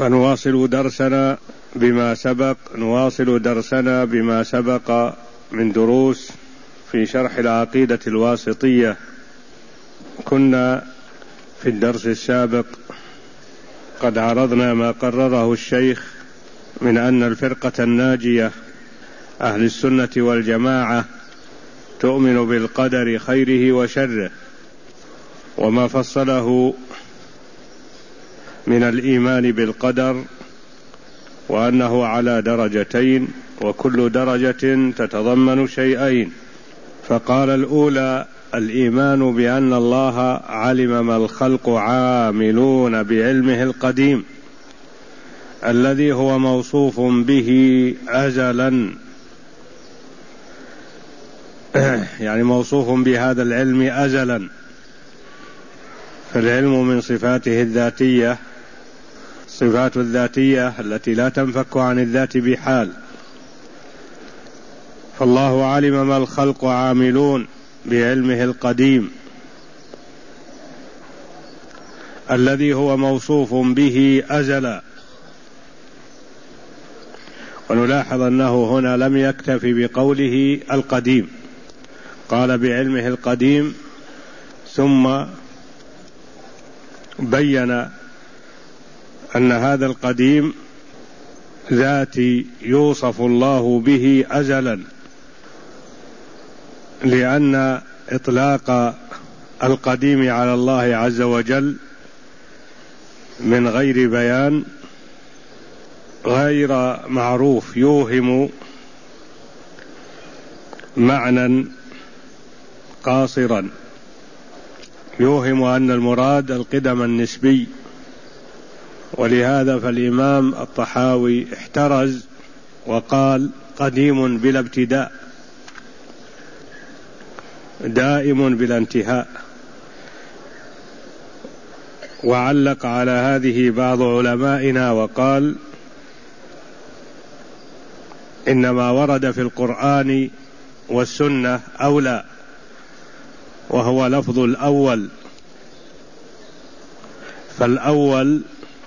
نواصل درسنا بما سبق من دروس في شرح العقيدة الواسطية. كنا في الدرس السابق قد عرضنا ما قرره الشيخ من أن الفرقة الناجية أهل السنة والجماعة تؤمن بالقدر خيره وشره، وما فصله من الإيمان بالقدر، وأنه على درجتين، وكل درجة تتضمن شيئين. فقال الأولى الإيمان بأن الله علم ما الخلق عاملون بعلمه القديم الذي هو موصوف به أزلا، يعني موصوف بهذا العلم أزلا. فالعلم من صفاته الذاتية، صفات الذاتية التي لا تنفك عن الذات بحال. فالله علم ما الخلق عاملون بعلمه القديم الذي هو موصوف به أزلا. ونلاحظ أنه هنا لم يكتفي بقوله القديم، قال بعلمه القديم، ثم بين أن هذا القديم ذاتي يوصف الله به أزلا، لأن إطلاق القديم على الله عز وجل من غير بيان غير معروف يوهم معنى قاصرا، يوهم أن المراد القدم النسبي. ولهذا فالإمام الطحاوي احترز وقال قديم بلا ابتداء دائم بلا انتهاء. وعلق على هذه بعض علمائنا وقال إنما ورد في القرآن والسنة أولى، وهو لفظ الأول، فالأول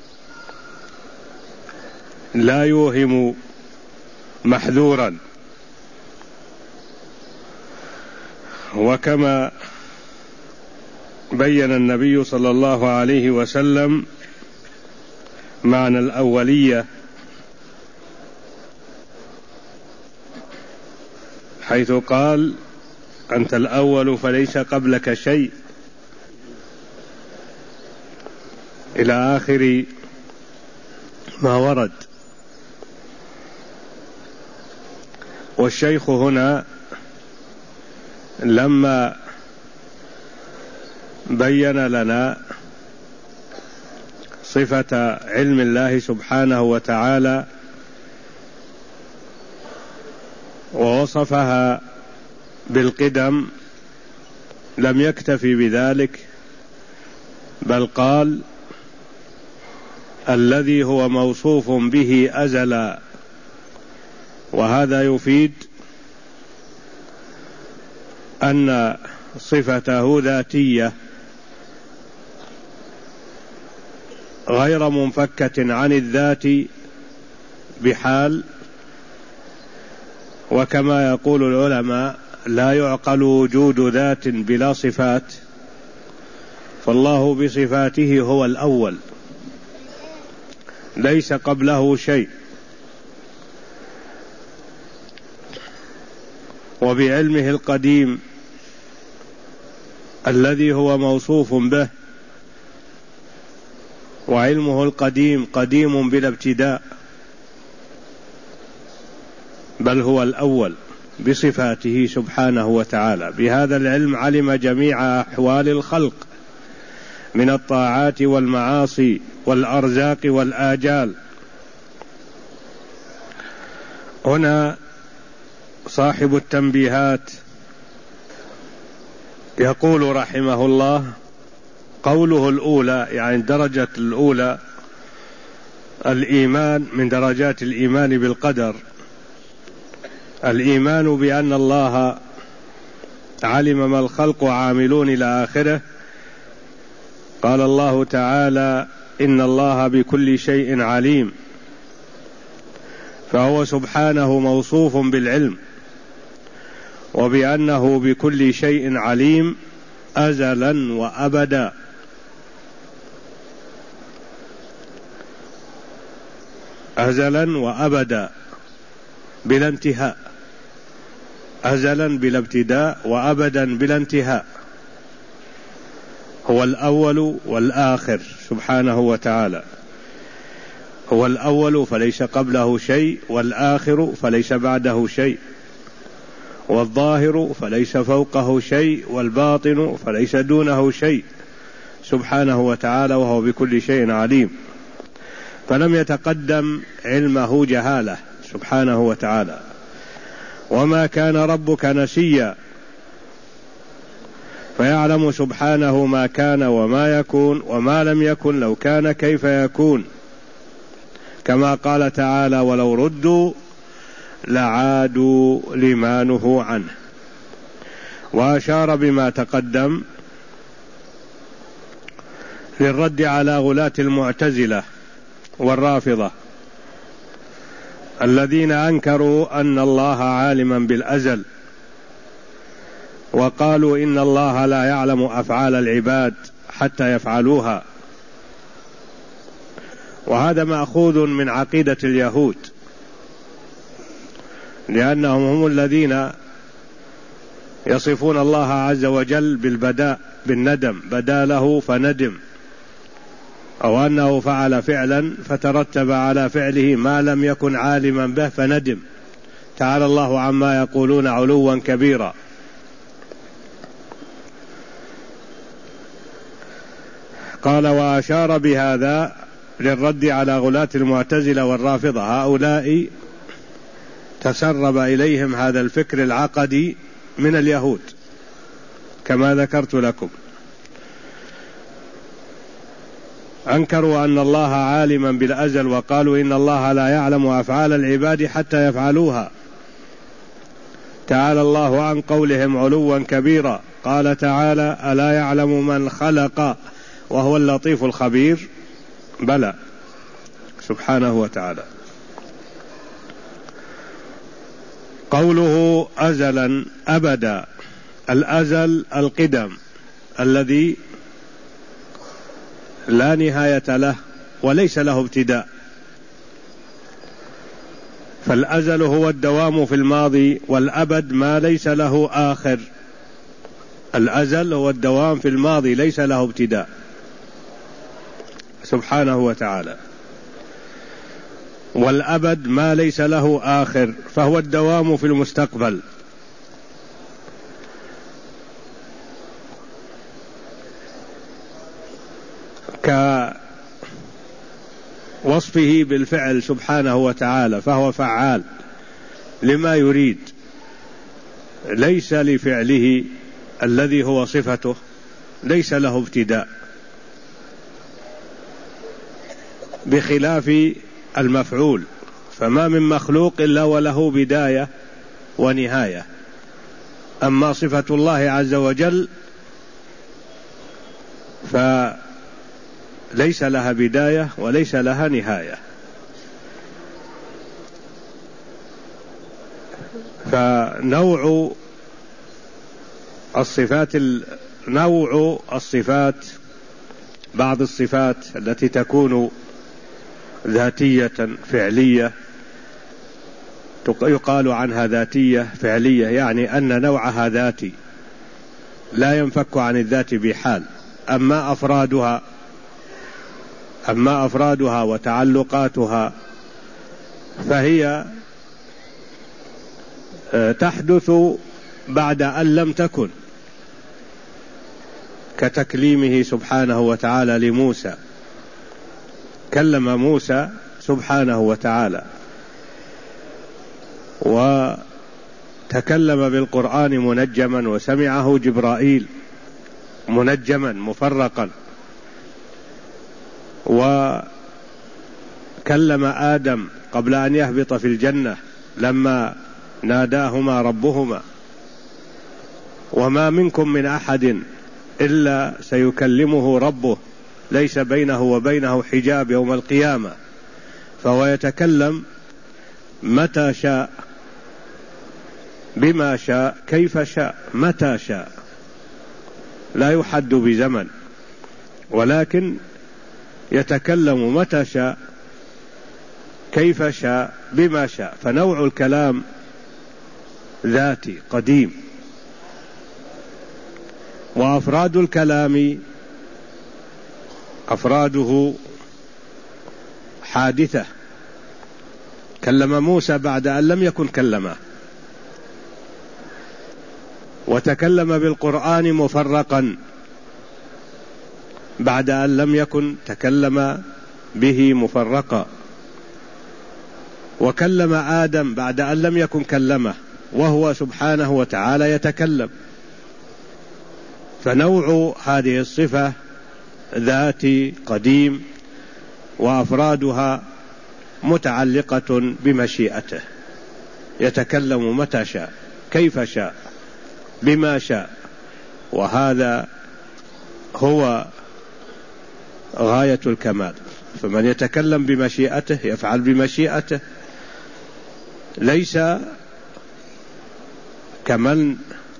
لا يوهم محذورا. وكما بين النبي صلى الله عليه وسلم معنى الأولية، حيث قال أنت الأول فليس قبلك شيء، إلى آخر ما ورد. والشيخ هنا لما بين لنا صفة علم الله سبحانه وتعالى ووصفها بالقدم، لم يكتفي بذلك، بل قال الذي هو موصوف به أزلا. وهذا يفيد أن صفته ذاتية غير منفكة عن الذات بحال. وكما يقول العلماء لا يعقل وجود ذات بلا صفات، فالله بصفاته هو الأول ليس قبله شيء. وبعلمه القديم الذي هو موصوف به، وعلمه القديم قديم بلا ابتداء، بل هو الأول بصفاته سبحانه وتعالى. بهذا العلم علم جميع أحوال الخلق من الطاعات والمعاصي والأرزاق والآجال. هنا صاحب التنبيهات يقول رحمه الله قوله الأولى، يعني الدرجة الأولى الإيمان من درجات الإيمان بالقدر، الإيمان بأن الله علم ما الخلق عاملون إلى آخره. قال الله تعالى إن الله بكل شيء عليم، فهو سبحانه موصوف بالعلم وبأنه بكل شيء عليم أزلا وأبدا. أزلا وأبدا بلا انتهاء، أزلا بلا ابتداء وأبدا بلا انتهاء. هو الأول والآخر سبحانه وتعالى، هو الأول فليس قبله شيء، والآخر فليس بعده شيء، والظاهر فليس فوقه شيء، والباطن فليس دونه شيء سبحانه وتعالى، وهو بكل شيء عليم. فلم يتقدم علمه جهالة سبحانه وتعالى. وما كان ربك نسيا، فيعلم سبحانه ما كان وما يكون وما لم يكن لو كان كيف يكون، كما قال تعالى: ولو ردوا لعادوا لما نهوا عنه. وأشار بما تقدم للرد على غلاة المعتزلة والرافضة الذين أنكروا أن الله عالما بالأزل، وقالوا إن الله لا يعلم أفعال العباد حتى يفعلوها. وهذا مأخوذ من عقيدة اليهود، لأنهم هم الذين يصفون الله عز وجل بالبداء، بالندم، بدا له فندم، أو أنه فعل فعلا فترتب على فعله ما لم يكن عالما به فندم. تعالى الله عما يقولون علوا كبيرا. قال: وأشار بهذا للرد على غلاة المعتزلة والرافضة. هؤلاء تسرب إليهم هذا الفكر العقدي من اليهود كما ذكرت لكم. أنكروا أن الله عالما بالأزل، وقالوا إن الله لا يعلم أفعال العباد حتى يفعلوها. تعالى الله عن قولهم علوا كبيرا. قال تعالى: ألا يعلم من خلق وهو اللطيف الخبير؟ بلى سبحانه وتعالى. قوله أزلا أبدا، الأزل القدم الذي لا نهاية له وليس له ابتداء، فالأزل هو الدوام في الماضي، والأبد ما ليس له آخر. الأزل هو الدوام في الماضي ليس له ابتداء سبحانه وتعالى، والأبد ما ليس له آخر، فهو الدوام في المستقبل. كوصفه بالفعل سبحانه وتعالى، فهو فعال لما يريد، ليس لفعله الذي هو صفته ليس له ابتداء، بخلاف المفعول، فما من مخلوق إلا وله بداية ونهاية. أما صفة الله عز وجل فليس لها بداية وليس لها نهاية. فنوع الصفات بعض الصفات التي تكون ذاتية فعلية يقال عنها ذاتية فعلية، يعني أن نوعها ذاتي لا ينفك عن الذات بحال. أما أفرادها وتعلقاتها فهي تحدث بعد أن لم تكن، كتكليمه سبحانه وتعالى لموسى، كلم موسى سبحانه وتعالى، وتكلم بالقرآن منجما وسمعه جبرائيل منجما مفرقا، وكلم آدم قبل أن يهبط في الجنة لما ناداهما ربهما. وما منكم من أحد إلا سيكلمه ربه ليس بينه وبينه حجاب يوم القيامة، فهو يتكلم متى شاء بما شاء كيف شاء متى شاء، لا يحد بزمن، ولكن يتكلم متى شاء كيف شاء بما شاء. فنوع الكلام ذاتي قديم، وأفراد الكلام أفراده حادثة. كلم موسى بعد أن لم يكن كلمه، وتكلم بالقرآن مفرقا بعد أن لم يكن تكلم به مفرقا، وكلم آدم بعد أن لم يكن كلمه وهو سبحانه وتعالى يتكلم. فنوع هذه الصفة ذاتي قديم، وأفرادها متعلقة بمشيئته، يتكلم متى شاء كيف شاء بما شاء، وهذا هو غاية الكمال. فمن يتكلم بمشيئته يفعل بمشيئته، ليس كمن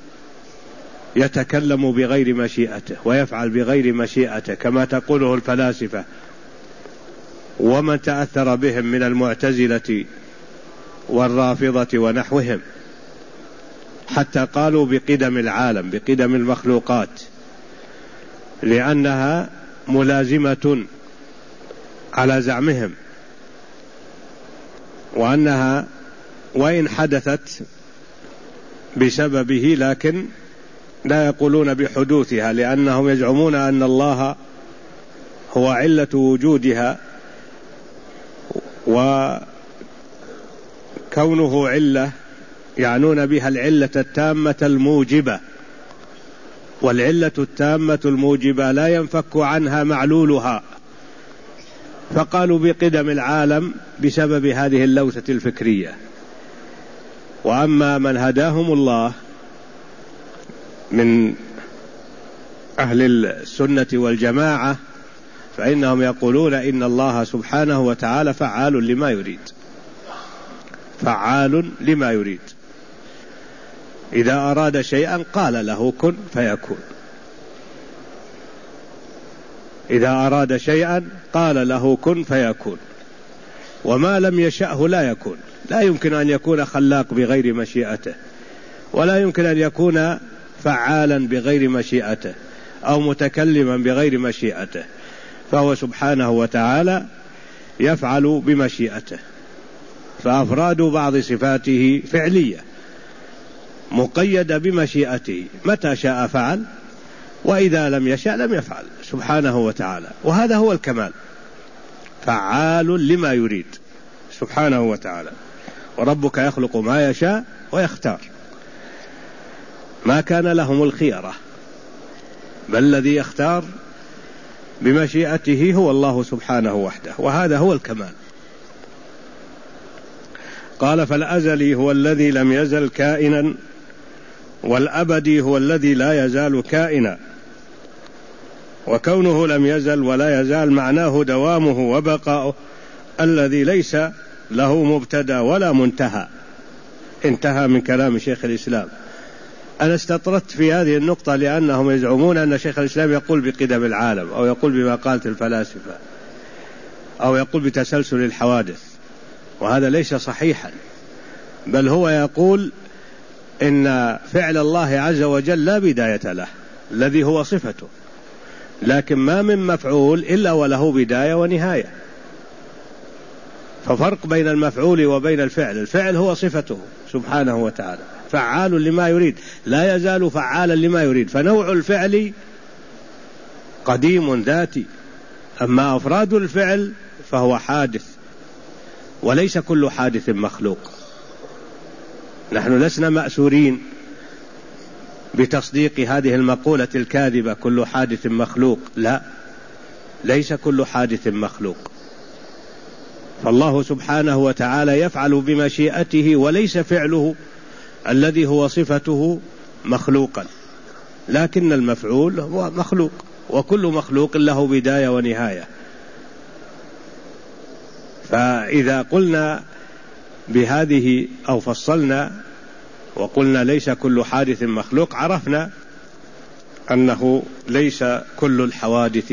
يتكلم بغير مشيئته ويفعل بغير مشيئته كما تقوله الفلاسفة ومن تأثر بهم من المعتزلة والرافضة ونحوهم، حتى قالوا بقدم العالم بقدم المخلوقات، لأنها ملازمة على زعمهم، وأنها وإن حدثت بسببه لكن لا يقولون بحدوثها، لأنهم يزعمون أن الله هو علة وجودها، وكونه علة يعنون بها العلة التامة الموجبة، والعلة التامة الموجبة لا ينفك عنها معلولها، فقالوا بقدم العالم بسبب هذه اللوثة الفكرية. وأما من هداهم الله من أهل السنة والجماعة فإنهم يقولون إن الله سبحانه وتعالى فعال لما يريد، فعال لما يريد، إذا أراد شيئا قال له كن فيكون، إذا أراد شيئا قال له كن فيكون، وما لم يشأه لا يكون. لا يمكن أن يكون خلاق بغير مشيئته، ولا يمكن أن يكون فعالا بغير مشيئته أو متكلما بغير مشيئته، فهو سبحانه وتعالى يفعل بمشيئته. فأفراد بعض صفاته فعلية مقيدة بمشيئته، متى شاء فعل، وإذا لم يشاء لم يفعل سبحانه وتعالى، وهذا هو الكمال، فعال لما يريد سبحانه وتعالى. وربك يخلق ما يشاء ويختار، ما كان لهم الخيرة، بل الذي يختار بمشيئته هو الله سبحانه وحده، وهذا هو الكمال. قال فالأزلي هو الذي لم يزل كائنا، والأبدي هو الذي لا يزال كائنا. وكونه لم يزل ولا يزال معناه دوامه وبقاؤه، الذي ليس له مبتدأ ولا منتهى. انتهى من كلام شيخ الإسلام. أنا استطردت في هذه النقطة لأنهم يزعمون أن شيخ الإسلام يقول بقدم العالم، أو يقول بما قالت الفلاسفة، أو يقول بتسلسل الحوادث، وهذا ليس صحيحا، بل هو يقول إن فعل الله عز وجل لا بداية له، الذي هو صفته، لكن ما من مفعول إلا وله بداية ونهاية. ففرق بين المفعول وبين الفعل، الفعل هو صفته سبحانه وتعالى، فعال لما يريد، لا يزال فعالا لما يريد. فنوع الفعل قديم ذاتي، أما أفراد الفعل فهو حادث، وليس كل حادث مخلوق. نحن لسنا مأسورين بتصديق هذه المقولة الكاذبة كل حادث مخلوق، لا، ليس كل حادث مخلوق. فالله سبحانه وتعالى يفعل بمشيئته، وليس فعله الذي هو صفته مخلوقا، لكن المفعول هو مخلوق. وكل مخلوق له بداية ونهاية. فإذا قلنا بهذه أو فصلنا وقلنا ليس كل حادث مخلوق، عرفنا أنه ليس كل الحوادث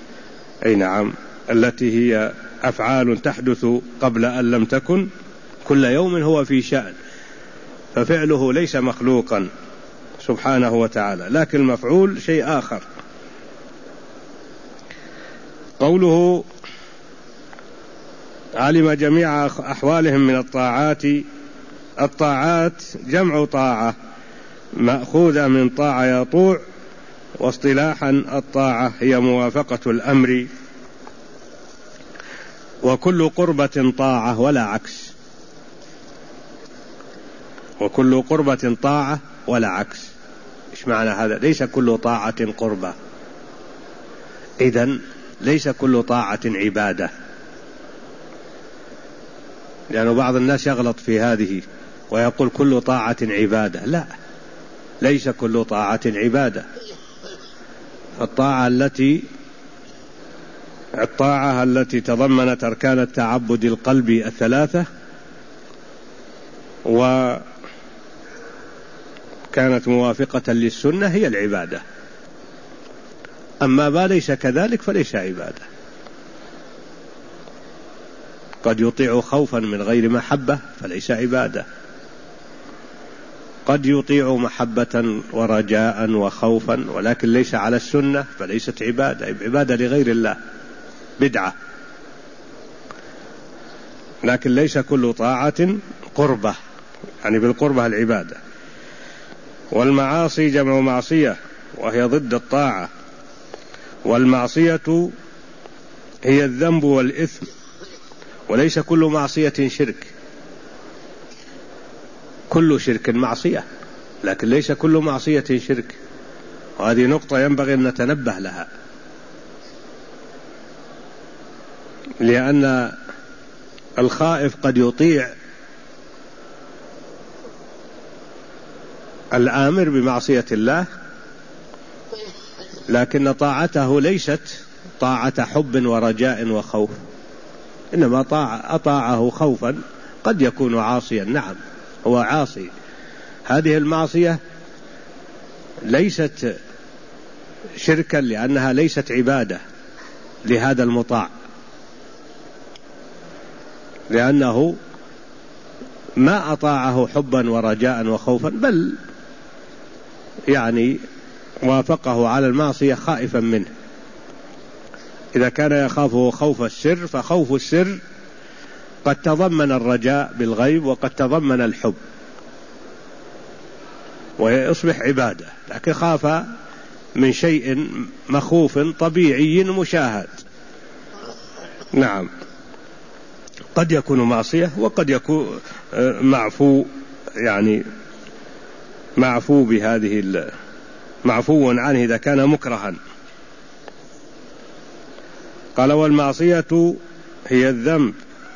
التي هي أفعال تحدث قبل أن لم تكن، كل يوم هو في شأن، ففعله ليس مخلوقا سبحانه وتعالى، لكن المفعول شيء آخر. قوله علم جميع أحوالهم من الطاعات، الطاعات جمع طاعة مأخوذة من طاعة يطوع، واصطلاحا الطاعة هي موافقة الأمر، وكل قربة طاعة ولا عكس، وكل قربة طاعة ولا عكس. إيش معنى هذا؟ ليس كل طاعة قربة، إذن ليس كل طاعة عبادة، لأن بعض الناس يغلط في هذه ويقول كل طاعة عبادة. لا، ليس كل طاعة عبادة. الطاعة التي تضمنت أركان التعبد القلبي الثلاثة وكانت موافقة للسنة هي العبادة، أما ما ليس كذلك فليس عبادة. قد يطيع خوفا من غير محبة فليس عبادة، قد يطيع محبة ورجاء وخوفا ولكن ليس على السنة فليست عبادة، عبادة لغير الله، بدعة. لكن ليس كل طاعة قربة، يعني بالقربة العبادة. والمعاصي جمع معصية وهي ضد الطاعة، والمعصية هي الذنب والإثم، وليس كل معصية شرك، كل شرك معصية لكن ليس كل معصية شرك، وهذه نقطة ينبغي أن نتنبه لها، لأن الخائف قد يطيع الآمر بمعصية الله لكن طاعته ليست طاعة حب ورجاء وخوف، إنما أطاعه خوفا، قد يكون عاصيا، نعم هو عاصي، هذه المعصية ليست شركا لأنها ليست عبادة لهذا المطاع، لأنه ما أطاعه حبا ورجاء وخوفا، بل يعني وافقه على المعصية خائفا منه. إذا كان يخافه خوف السر، فخوف السر قد تضمن الرجاء بالغيب وقد تضمن الحب ويصبح عبادة، لكن خاف من شيء مخوف طبيعي مشاهد، نعم قد يكون معصية وقد يكون معفو، يعني معفو بهذه معفو عنه إذا كان مكرها. قال والمعصية هي الذنب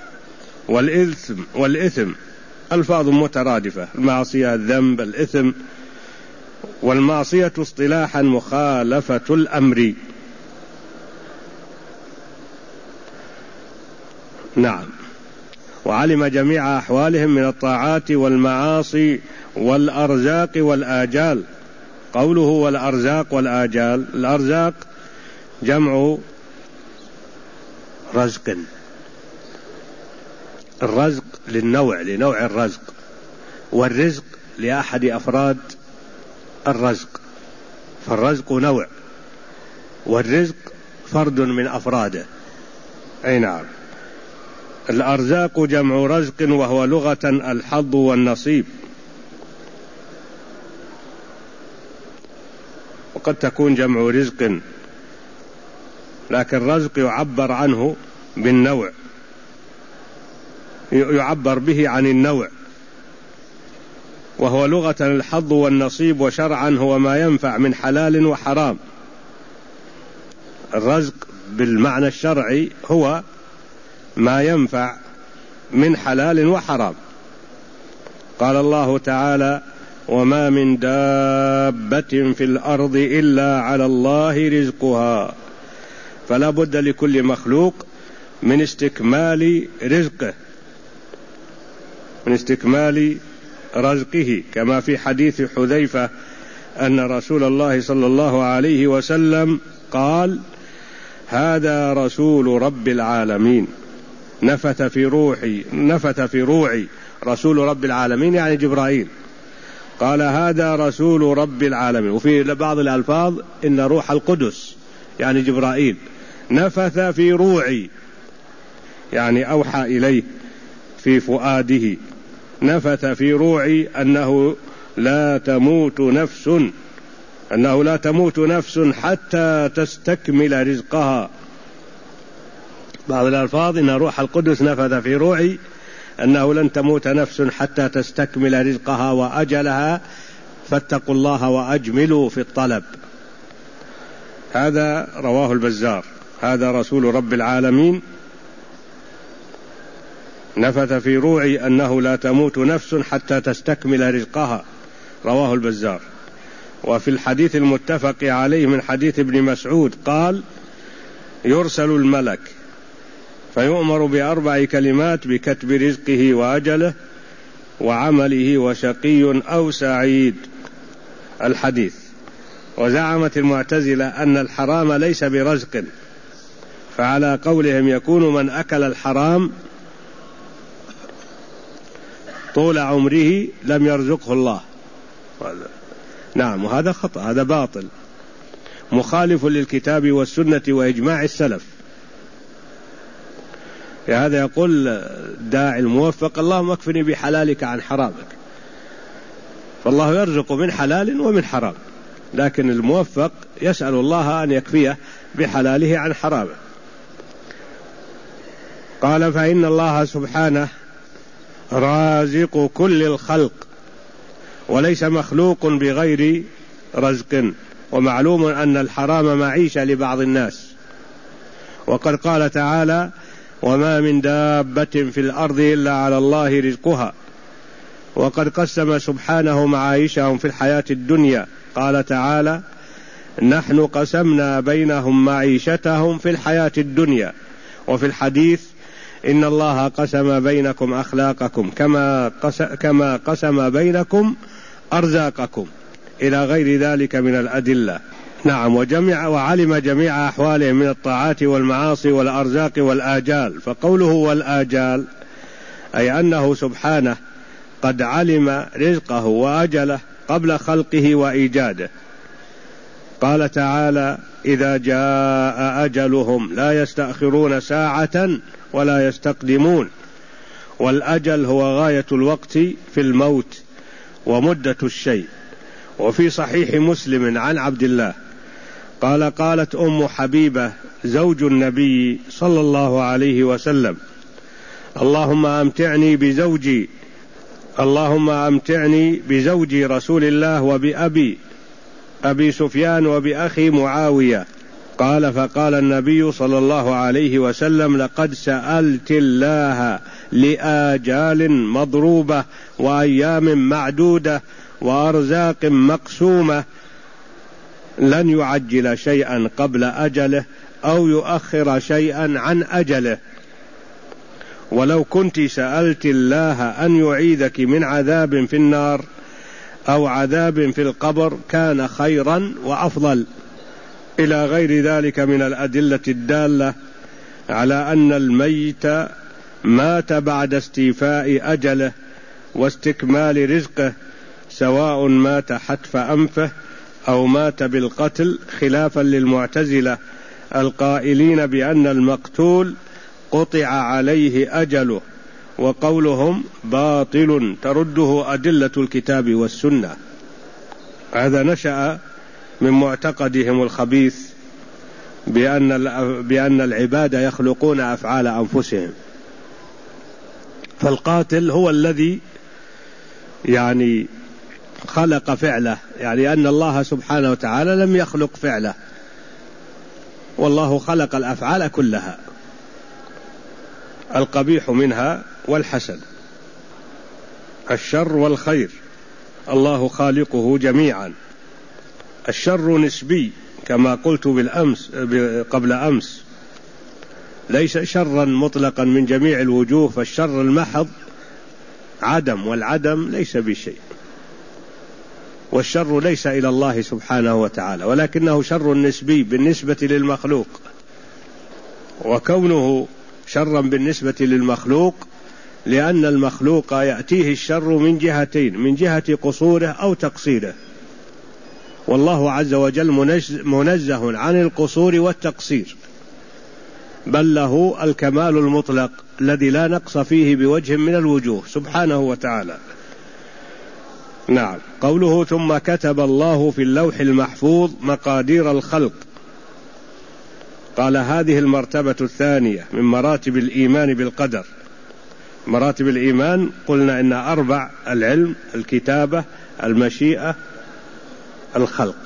والإثم ألفاظ مترادفة، المعصية الذنب الإثم. والمعصية اصطلاحا مخالفة الأمر، نعم. وعلم جميع أحوالهم من الطاعات والمعاصي والأرزاق والآجال. قوله والأرزاق والآجال، الأرزاق جمع رزق، الرزق لنوع الرزق، والرزق لأحد أفراد الرزق، فالرزق نوع والرزق فرد من أفراده، أي نعم. الأرزاق جمع رزق وهو لغة الحظ والنصيب، وقد تكون جمع رزق، لكن رزق يعبر عنه بالنوع، يعبر به عن النوع، وهو لغة الحظ والنصيب، وشرعا هو ما ينفع من حلال وحرام. الرزق بالمعنى الشرعي هو ما ينفع من حلال وحرام. قال الله تعالى وما من دابة في الأرض إلا على الله رزقها. فلا بد لكل مخلوق من استكمال رزقه، من استكمال رزقه، كما في حديث حذيفة أن رسول الله صلى الله عليه وسلم قال: هذا رسول رب العالمين، نفث في روعي رسول رب العالمين يعني جبرائيل، قال: هذا رسول رب العالمين. وفي بعض الألفاظ إن روح القدس يعني جبرائيل نفث في روعي، يعني أوحى إليه في فؤاده، نفث في روعي أنه لا تموت نفس حتى تستكمل رزقها. بعض الألفاظ إن روح القدس نفث في روعي أنه لن تموت نفس حتى تستكمل رزقها وأجلها، فاتقوا الله وأجملوا في الطلب. هذا رواه البزار. هذا رسول رب العالمين نفث في روعي أنه لا تموت نفس حتى تستكمل رزقها، رواه البزار. وفي الحديث المتفق عليه من حديث ابن مسعود قال: يرسل الملك فيؤمر ب4 كلمات بكتب رزقه وأجله وعمله وشقي أو سعيد. الحديث. وزعمت المعتزلة أن الحرام ليس برزق، فعلى قولهم يكون من أكل الحرام طول عمره لم يرزقه الله. نعم، وهذا خطأ، هذا باطل مخالف للكتاب والسنة وإجماع السلف. هذا يقول داعي الموفق: اللهم اكفني بحلالك عن حرامك. فالله يرزق من حلال ومن حرام، لكن الموفق يسأل الله أن يكفيه بحلاله عن حرامه. قال: فإن الله سبحانه رازق كل الخلق، وليس مخلوق بغير رزق، ومعلوم أن الحرام معيشة لبعض الناس. وقد قال تعالى: وما من دابة في الأرض إلا على الله رزقها. وقد قسم سبحانه معايشهم في الحياة الدنيا، قال تعالى: نحن قسمنا بينهم معيشتهم في الحياة الدنيا. وفي الحديث: إن الله قسم بينكم أخلاقكم كما قسم بينكم أرزاقكم، إلى غير ذلك من الأدلة. نعم، وعلم جميع أحوالهم من الطاعات والمعاصي والأرزاق والآجال. فقوله والآجال أي أنه سبحانه قد علم رزقه وأجله قبل خلقه وإيجاده. قال تعالى: إذا جاء أجلهم لا يستأخرون ساعة ولا يستقدمون. والأجل هو غاية الوقت في الموت ومدة الشيء. وفي صحيح مسلم عن عبد الله قال: قالت أم حبيبة زوج النبي صلى الله عليه وسلم: اللهم أمتعني بزوجي رسول الله وبأبي أبي سفيان وبأخي معاوية. قال: فقال النبي صلى الله عليه وسلم: لقد سألت الله لآجال مضروبة وأيام معدودة وأرزاق مقسومة، لن يعجل شيئا قبل أجله أو يؤخر شيئا عن أجله. ولو كنت سألت الله أن يعيذك من عذاب في النار أو عذاب في القبر كان خيرا وأفضل، إلى غير ذلك من الأدلة الدالة على أن الميت مات بعد استيفاء أجله واستكمال رزقه، سواء مات حتف أنفه أو مات بالقتل، خلافا للمعتزلة القائلين بأن المقتول قطع عليه أجله، وقولهم باطل ترده أدلة الكتاب والسنة. هذا نشأ من معتقدهم الخبيث بأن العباد يخلقون أفعال أنفسهم، فالقاتل هو الذي يعني خلق فعله، يعني أن الله سبحانه وتعالى لم يخلق فعله، والله خلق الأفعال كلها، القبيح منها والحسن، الشر والخير، الله خالقه جميعا. الشر نسبي كما قلت قبل أمس، ليس شرا مطلقا من جميع الوجوه، فالشر المحض عدم، والعدم ليس بشيء، والشر ليس إلى الله سبحانه وتعالى، ولكنه شر نسبي بالنسبة للمخلوق. وكونه شرا بالنسبة للمخلوق لأن المخلوق يأتيه الشر من جهتين، من جهة قصوره أو تقصيره، والله عز وجل منزه عن القصور والتقصير، بل له الكمال المطلق الذي لا نقص فيه بوجه من الوجوه سبحانه وتعالى. نعم. قوله ثم كتب الله في اللوح المحفوظ مقادير الخلق، قال هذه المرتبة الثانية من مراتب الإيمان بالقدر. مراتب الإيمان قلنا إن 4: العلم، الكتابة، المشيئة، الخلق،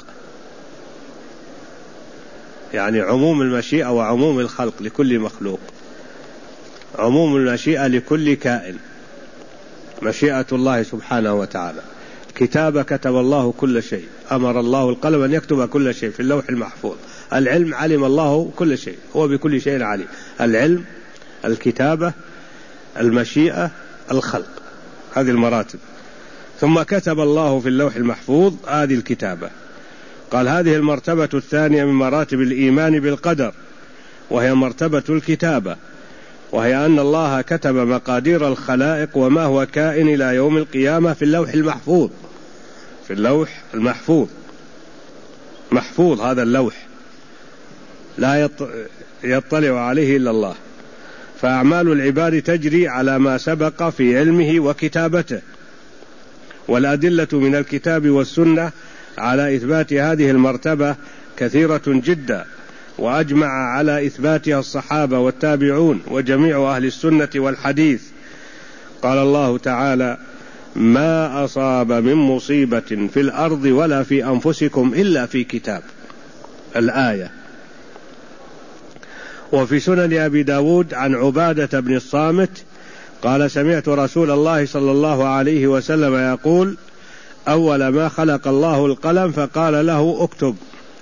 يعني عموم المشيئة وعموم الخلق لكل مخلوق، عموم المشيئة لكل كائن، مشيئة الله سبحانه وتعالى. كتابة كتب الله كل شيء، أمر الله القلم أن يكتب كل شيء في اللوح المحفوظ. العلم علم الله كل شيء، هو بكل شيء عليم. العلم، الكتابة، المشيئة، الخلق، هذه المراتب. ثم كتب الله في اللوح المحفوظ، هذه الكتابة. قال هذه المرتبة الثانية من مراتب الإيمان بالقدر، وهي مرتبة الكتابة، وهي أن الله كتب مقادير الخلائق وما هو كائن إلى يوم القيامة في اللوح المحفوظ. في اللوح المحفوظ، محفوظ هذا اللوح، لا يطلع عليه إلا الله، فأعمال العباد تجري على ما سبق في علمه وكتابته. والأدلة من الكتاب والسنة على إثبات هذه المرتبة كثيرة جدا، وأجمع على إثباتها الصحابة والتابعون وجميع أهل السنة والحديث. قال الله تعالى: ما أصاب من مصيبة في الأرض ولا في أنفسكم إلا في كتاب، الآية. وفي سنن أبي داود عن عبادة بن الصامت قال: سمعت رسول الله صلى الله عليه وسلم يقول: أول ما خلق الله القلم فقال له اكتب.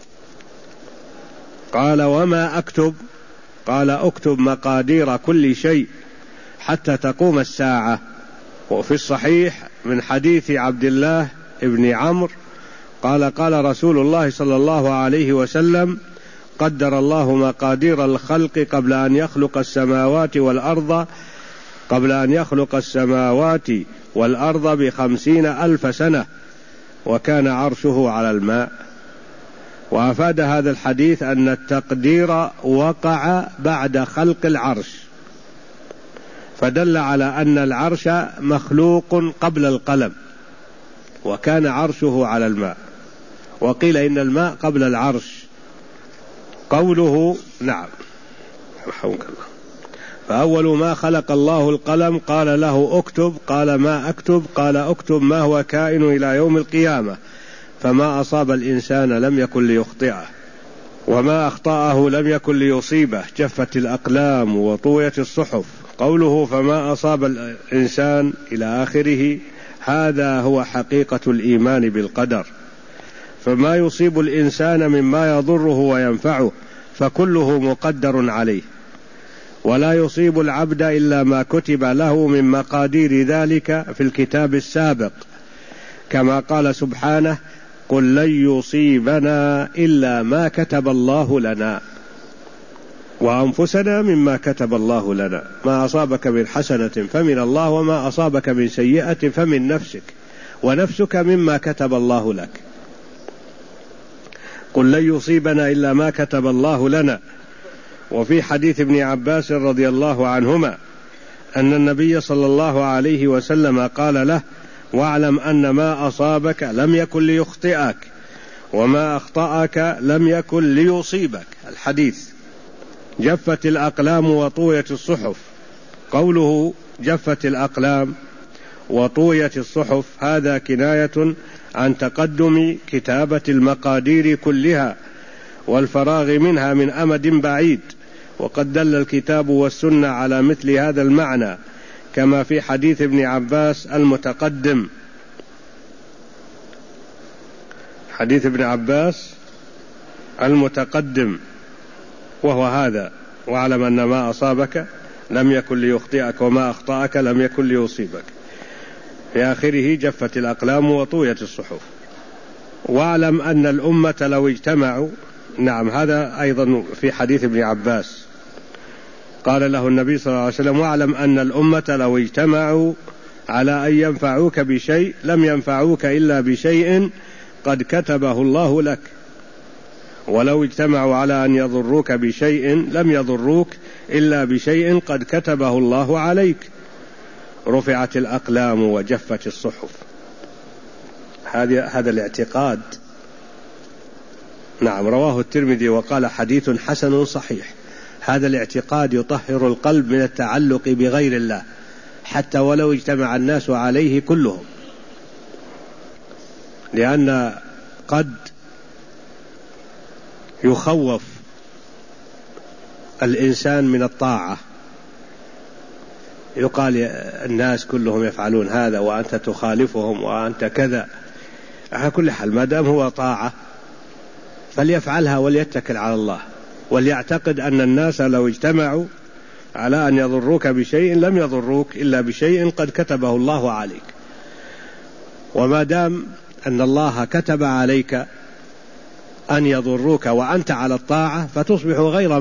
قال: وما أكتب؟ قال: اكتب مقادير كل شيء حتى تقوم الساعة. وفي الصحيح من حديث عبد الله بن عمرو قال: قال رسول الله صلى الله عليه وسلم: قدر الله مقادير الخلق قبل أن يخلق السماوات والأرض، قبل أن يخلق السماوات والأرض 50,000 سنة، وكان عرشه على الماء. وأفاد هذا الحديث أن التقدير وقع بعد خلق العرش، فدل على أن العرش مخلوق قبل القلم، وكان عرشه على الماء. وقيل إن الماء قبل العرش. قوله نعم رحمك الله: فأول ما خلق الله القلم قال له اكتب، قال: ما أكتب؟ قال: اكتب ما هو كائن إلى يوم القيامة، فما أصاب الإنسان لم يكن ليخطئه، وما أخطأه لم يكن ليصيبه، جفت الأقلام وطويت الصحف. قوله فما أصاب الإنسان إلى آخره، هذا هو حقيقة الإيمان بالقدر، فما يصيب الإنسان مما يضره وينفعه فكله مقدر عليه، ولا يصيب العبد إلا ما كتب له من مقادير ذلك في الكتاب السابق، كما قال سبحانه: قل لن يصيبنا إلا ما كتب الله لنا، وأنفسنا مما كتب الله لنا. ما أصابك من حسنة فمن الله، وما أصابك من سيئة فمن نفسك، ونفسك مما كتب الله لك. قل لن يصيبنا إلا ما كتب الله لنا. وفي حديث ابن عباس رضي الله عنهما أن النبي صلى الله عليه وسلم قال له: واعلم أن ما أصابك لم يكن ليخطئك، وما أخطأك لم يكن ليصيبك. الحديث. جفت الأقلام وطويت الصحف. قوله جفت الأقلام وطويت الصحف هذا كناية عن تقدم كتابة المقادير كلها والفراغ منها من أمد بعيد، وقد دل الكتاب والسنة على مثل هذا المعنى، كما في حديث ابن عباس المتقدم. حديث ابن عباس المتقدم، وهو هذا: واعلم أن ما أصابك لم يكن ليخطئك وما أخطأك لم يكن ليصيبك، في آخره: جفت الأقلام وطويت الصحف. واعلم أن الأمة لو اجتمعوا. نعم، هذا أيضا في حديث ابن عباس، قال له النبي صلى الله عليه وسلم: واعلم أن الأمة لو اجتمعوا على أن ينفعوك بشيء لم ينفعوك إلا بشيء قد كتبه الله لك، ولو اجتمعوا على أن يضروك بشيء لم يضروك إلا بشيء قد كتبه الله عليك، رفعت الأقلام وجفت الصحف. هذا الاعتقاد. نعم، رواه الترمذي وقال: حديث حسن صحيح. هذا الاعتقاد يطهر القلب من التعلق بغير الله، حتى ولو اجتمع الناس عليه كلهم، لأن قد يخوف الإنسان من الطاعة، يقال الناس كلهم يفعلون هذا وأنت تخالفهم وأنت كذا. على كل حال، ما دام هو طاعة فليفعلها وليتكل على الله، وليعتقد أن الناس لو اجتمعوا على أن يضروك بشيء لم يضروك إلا بشيء قد كتبه الله عليك. وما دام أن الله كتب عليك أن يضروك وأنت على الطاعة فتصبح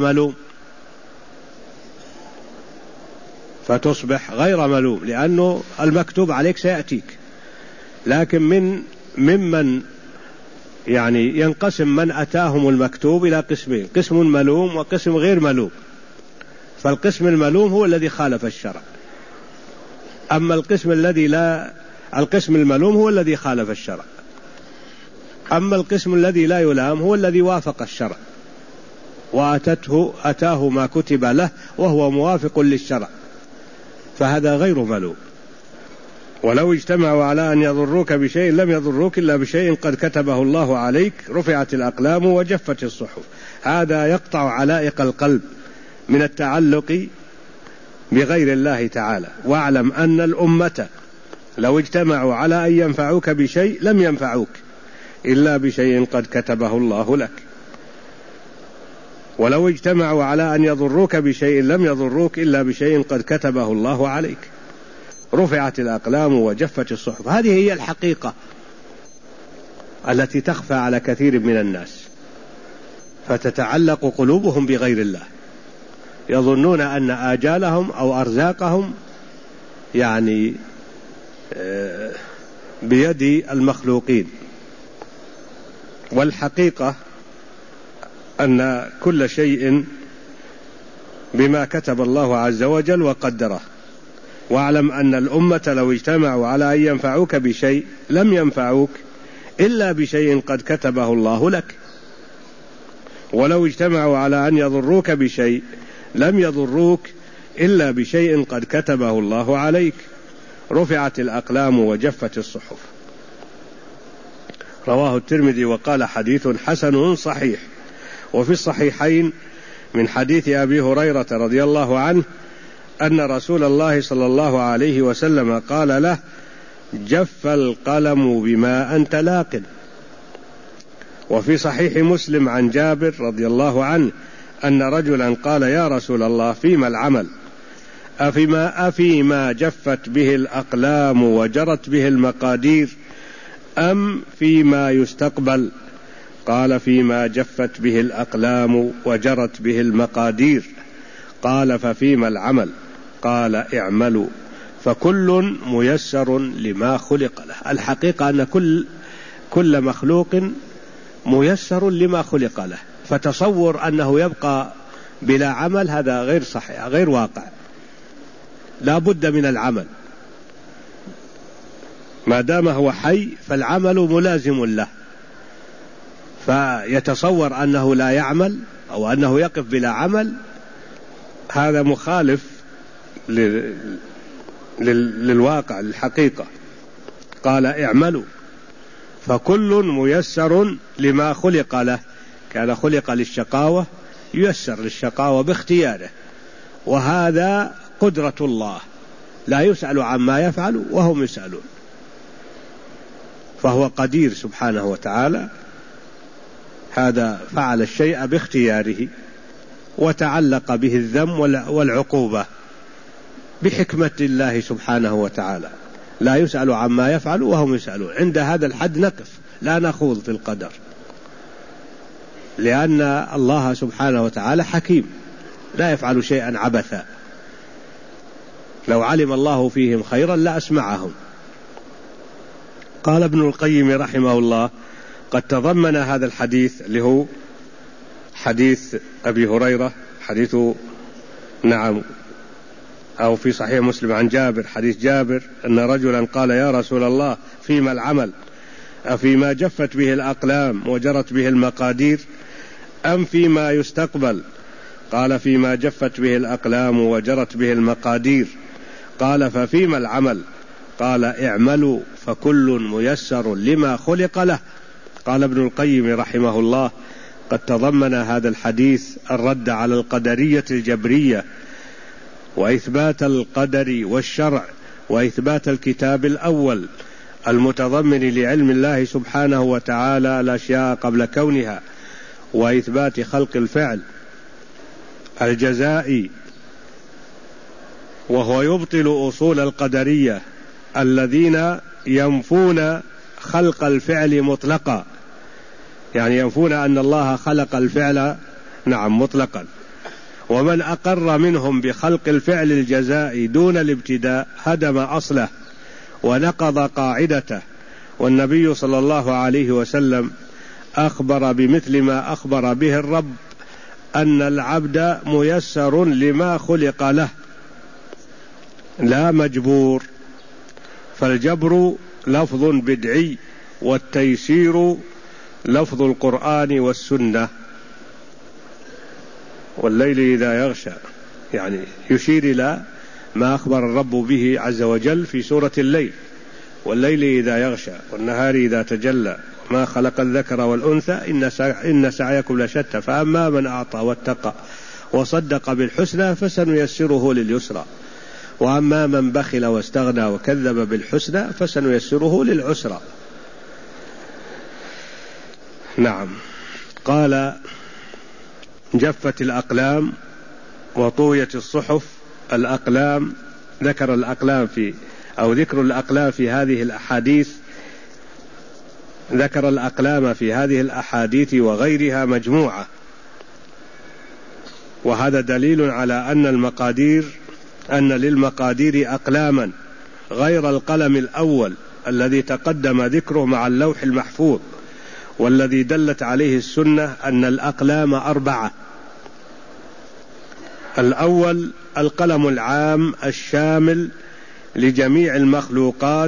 غير ملوم، لأنه المكتوب عليك سيأتيك. لكن ممن يعني ينقسم من أتاهم المكتوب إلى قسمين: قسم ملوم وقسم غير ملوم. فالقسم الملوم هو الذي خالف الشرع، أما القسم الملوم هو الذي خالف الشرع، أما القسم الذي لا يلام هو الذي وافق الشرع أتاه ما كتب له وهو موافق للشرع، فهذا غير ملوم. ولو اجتمعوا على أن يضروك بشيء لم يضروك إلا بشيء قد كتبه الله عليك، رفعت الأقلام وجفت الصحف. هذا يقطع علائق القلب من التعلق بغير الله تعالى. واعلم أن الأمة لو اجتمعوا على أن ينفعوك بشيء لم ينفعوك إلا بشيء قد كتبه الله لك، ولو اجتمعوا على أن يضروك بشيء لم يضروك إلا بشيء قد كتبه الله عليك، رفعت الأقلام وجفت الصحف. هذه هي الحقيقة التي تخفى على كثير من الناس، فتتعلق قلوبهم بغير الله، يظنون أن آجالهم أو أرزاقهم يعني بيد المخلوقين. والحقيقة أن كل شيء بما كتب الله عز وجل وقدره. واعلم أن الأمة لو اجتمعوا على أن ينفعوك بشيء لم ينفعوك إلا بشيء قد كتبه الله لك، ولو اجتمعوا على أن يضروك بشيء لم يضروك إلا بشيء قد كتبه الله عليك، رفعت الأقلام وجفت الصحف. رواه الترمذي وقال: حديث حسن صحيح. وفي الصحيحين من حديث أبي هريرة رضي الله عنه أن رسول الله صلى الله عليه وسلم قال له: جف القلم بما أنت لاق. وفي صحيح مسلم عن جابر رضي الله عنه أن رجلا قال: يا رسول الله، فيما العمل؟ أفيما جفت به الأقلام وجرت به المقادير أم فيما يستقبل؟ قال: فيما جفت به الأقلام وجرت به المقادير. قال: ففيما العمل؟ قال: اعملوا فكل ميسر لما خلق له. الحقيقة أن كل مخلوق ميسر لما خلق له، فتصور أنه يبقى بلا عمل هذا غير صحيح، غير واقع. لا بد من العمل، ما دام هو حي فالعمل ملازم له، فيتصور أنه لا يعمل أو أنه يقف بلا عمل، هذا مخالف للواقع، للحقيقة. قال: اعملوا فكل ميسر لما خلق له. كان خلق للشقاوة، ييسر للشقاوة باختياره، وهذا قدرة الله، لا يسأل عما يفعل وهم يسألون، فهو قدير سبحانه وتعالى هذا فعل الشيء باختياره وتعلق به الذم والعقوبة بحكمة الله سبحانه وتعالى، لا يسأل عما يفعل وهم يسألون. عند هذا الحد نقف، لا نخوض في القدر، لأن الله سبحانه وتعالى حكيم لا يفعل شيئا عبثا. لو علم الله فيهم خيرا لأسمعهم. قال ابن القيم رحمه الله: قد تضمن هذا الحديث اللي هو حديث أبي هريرة، حديث أو في صحيح مسلم عن جابر، حديث جابر أن رجلا قال: يا رسول الله فيما العمل؟ أفيما جفت به الأقلام وجرت به المقادير أم فيما يستقبل؟ قال: فيما جفت به الأقلام وجرت به المقادير. قال: ففيما العمل؟ قال: اعملوا فكل ميسر لما خلق له. قال ابن القيم رحمه الله: قد تضمن هذا الحديث الرد على القدرية الجبرية، وإثبات القدر والشرع، وإثبات الكتاب الأول المتضمن لعلم الله سبحانه وتعالى الأشياء قبل كونها، وإثبات خلق الفعل الجزائي، وهو يبطل أصول القدرية الذين ينفون خلق الفعل مطلقا، يعني ينفون أن الله خلق الفعل مطلقا. ومن أقر منهم بخلق الفعل الجزائي دون الابتداء هدم أصله ونقض قاعدته. والنبي صلى الله عليه وسلم أخبر بمثل ما أخبر به الرب أن العبد ميسر لما خلق له لا مجبور، فالجبر لفظ بدعي والتيسير لفظ القرآن والسنة. والليل إذا يغشى، يعني يشير إلى ما أخبر الرب به عز وجل في سورة الليل: والليل إذا يغشى والنهار إذا تجلى ما خلق الذكر والأنثى إن سعيكم لشتى فأما من أعطى واتقى وصدق بالحسنى فسنيسره لليسرى وأما من بخل واستغنى وكذب بالحسنى فسنيسره للعسرى. قال: جفت الأقلام وطويت الصحف. الأقلام ذكر الأقلام ذكر الأقلام في هذه الأحاديث، ذكر الأقلام في هذه الأحاديث وغيرها مجموعة، وهذا دليل على أن للمقادير أقلاما غير القلم الأول الذي تقدم ذكره مع اللوح المحفوظ، والذي دلت عليه السنة أن الأقلام 4. الأول القلم العام الشامل لجميع المخلوقات،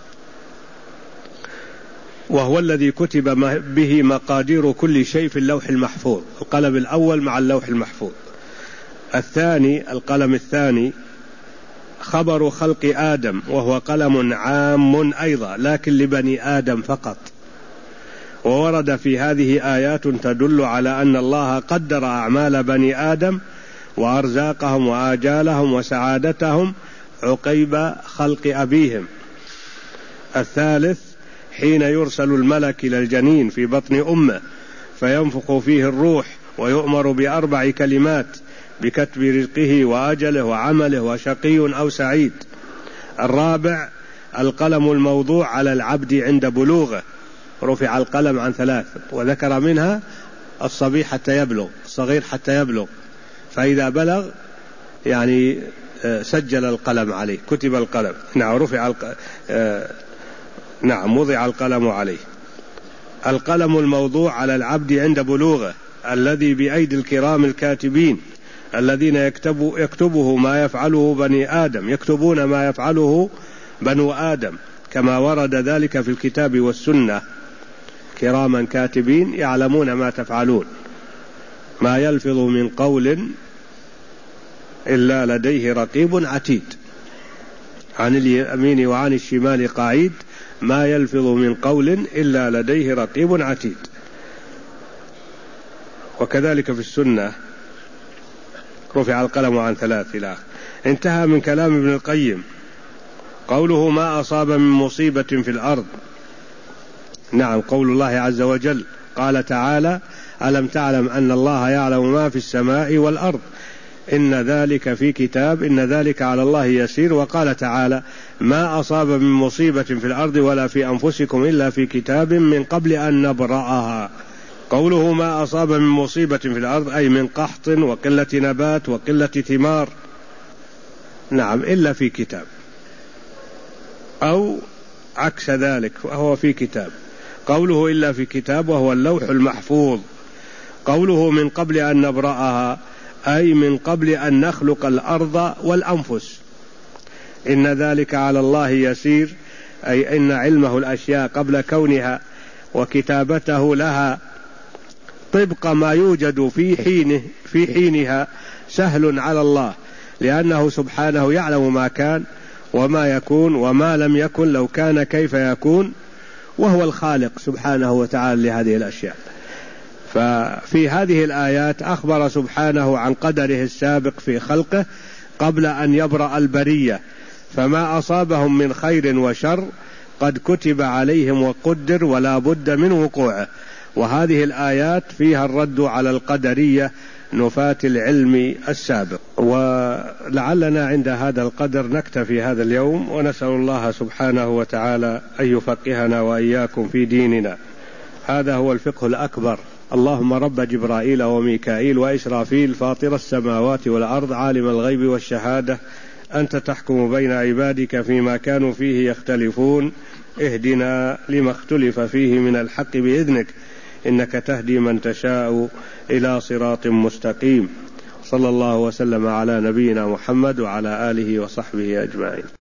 وهو الذي كتب به مقادير كل شيء في اللوح المحفوظ، القلم الأول مع اللوح المحفوظ. الثاني القلم الثاني خبر خلق آدم، وهو قلم عام أيضا لكن لبني آدم فقط، وورد في هذه آيات تدل على أن الله قدر أعمال بني آدم وأرزاقهم وآجالهم وسعادتهم عقيب خلق أبيهم. الثالث حين يرسل الملك إلى الجنين في بطن أمه فينفخ فيه الروح ويؤمر ب4 كلمات بكتب رزقه وأجله وعمله وشقي أو سعيد. الرابع القلم الموضوع على العبد عند بلوغه، رفع القلم عن 3 وذكر منها الصبي حتى يبلغ، الصغير حتى يبلغ، فإذا بلغ يعني سجل القلم عليه، كتب القلم، وضع القلم عليه. القلم الموضوع على العبد عند بلوغه الذي بأيدي الكرام الكاتبين الذين يكتبه ما يفعله بني آدم، يكتبون ما يفعله بنو آدم كما ورد ذلك في الكتاب والسنة، كراما كاتبين يعلمون ما تفعلون، ما يلفظ من قول إلا لديه رقيب عتيد، عن اليمين وعن الشمال قعيد، ما يلفظ من قول إلا لديه رقيب عتيد. وكذلك في السنة رفع القلم عن 3 إلى آخره. انتهى من كلام ابن القيم. قوله ما أصاب من مصيبة في الأرض، قول الله عز وجل قال تعالى: ألم تعلم أن الله يعلم ما في السماء والأرض إن ذلك في كتاب إن ذلك على الله يسير. وقال تعالى: ما أصاب من مصيبة في الأرض ولا في أنفسكم إلا في كتاب من قبل أن نبرأها. قوله ما أصاب من مصيبة في الأرض أي من قحط وقلة نبات وقلة ثمار، نعم، إلا في كتاب، أو عكس ذلك وهو في كتاب. قوله إلا في كتاب وهو اللوح المحفوظ. قوله من قبل أن نبرأها أي من قبل أن نخلق الأرض والأنفس. إن ذلك على الله يسير أي إن علمه الأشياء قبل كونها وكتابته لها طبق ما يوجد في حينها سهل على الله، لأنه سبحانه يعلم ما كان وما يكون وما لم يكن لو كان كيف يكون، وهو الخالق سبحانه وتعالى لهذه الأشياء. ففي هذه الآيات أخبر سبحانه عن قدره السابق في خلقه قبل أن يبرأ البرية، فما أصابهم من خير وشر قد كتب عليهم وقدر ولا بد من وقوعه. وهذه الآيات فيها الرد على القدرية نفاة العلم السابق. ولعلنا عند هذا القدر نكتفي هذا اليوم، ونسأل الله سبحانه وتعالى أن يفقهنا وإياكم في ديننا. هذا هو الفقه الأكبر. اللهم رب جبرائيل وميكائيل وإسرافيل فاطر السماوات والأرض عالم الغيب والشهادة أنت تحكم بين عبادك فيما كانوا فيه يختلفون اهدنا لما اختلف فيه من الحق بإذنك إنك تهدي من تشاء إلى صراط مستقيم. صلى الله وسلم على نبينا محمد وعلى آله وصحبه أجمعين.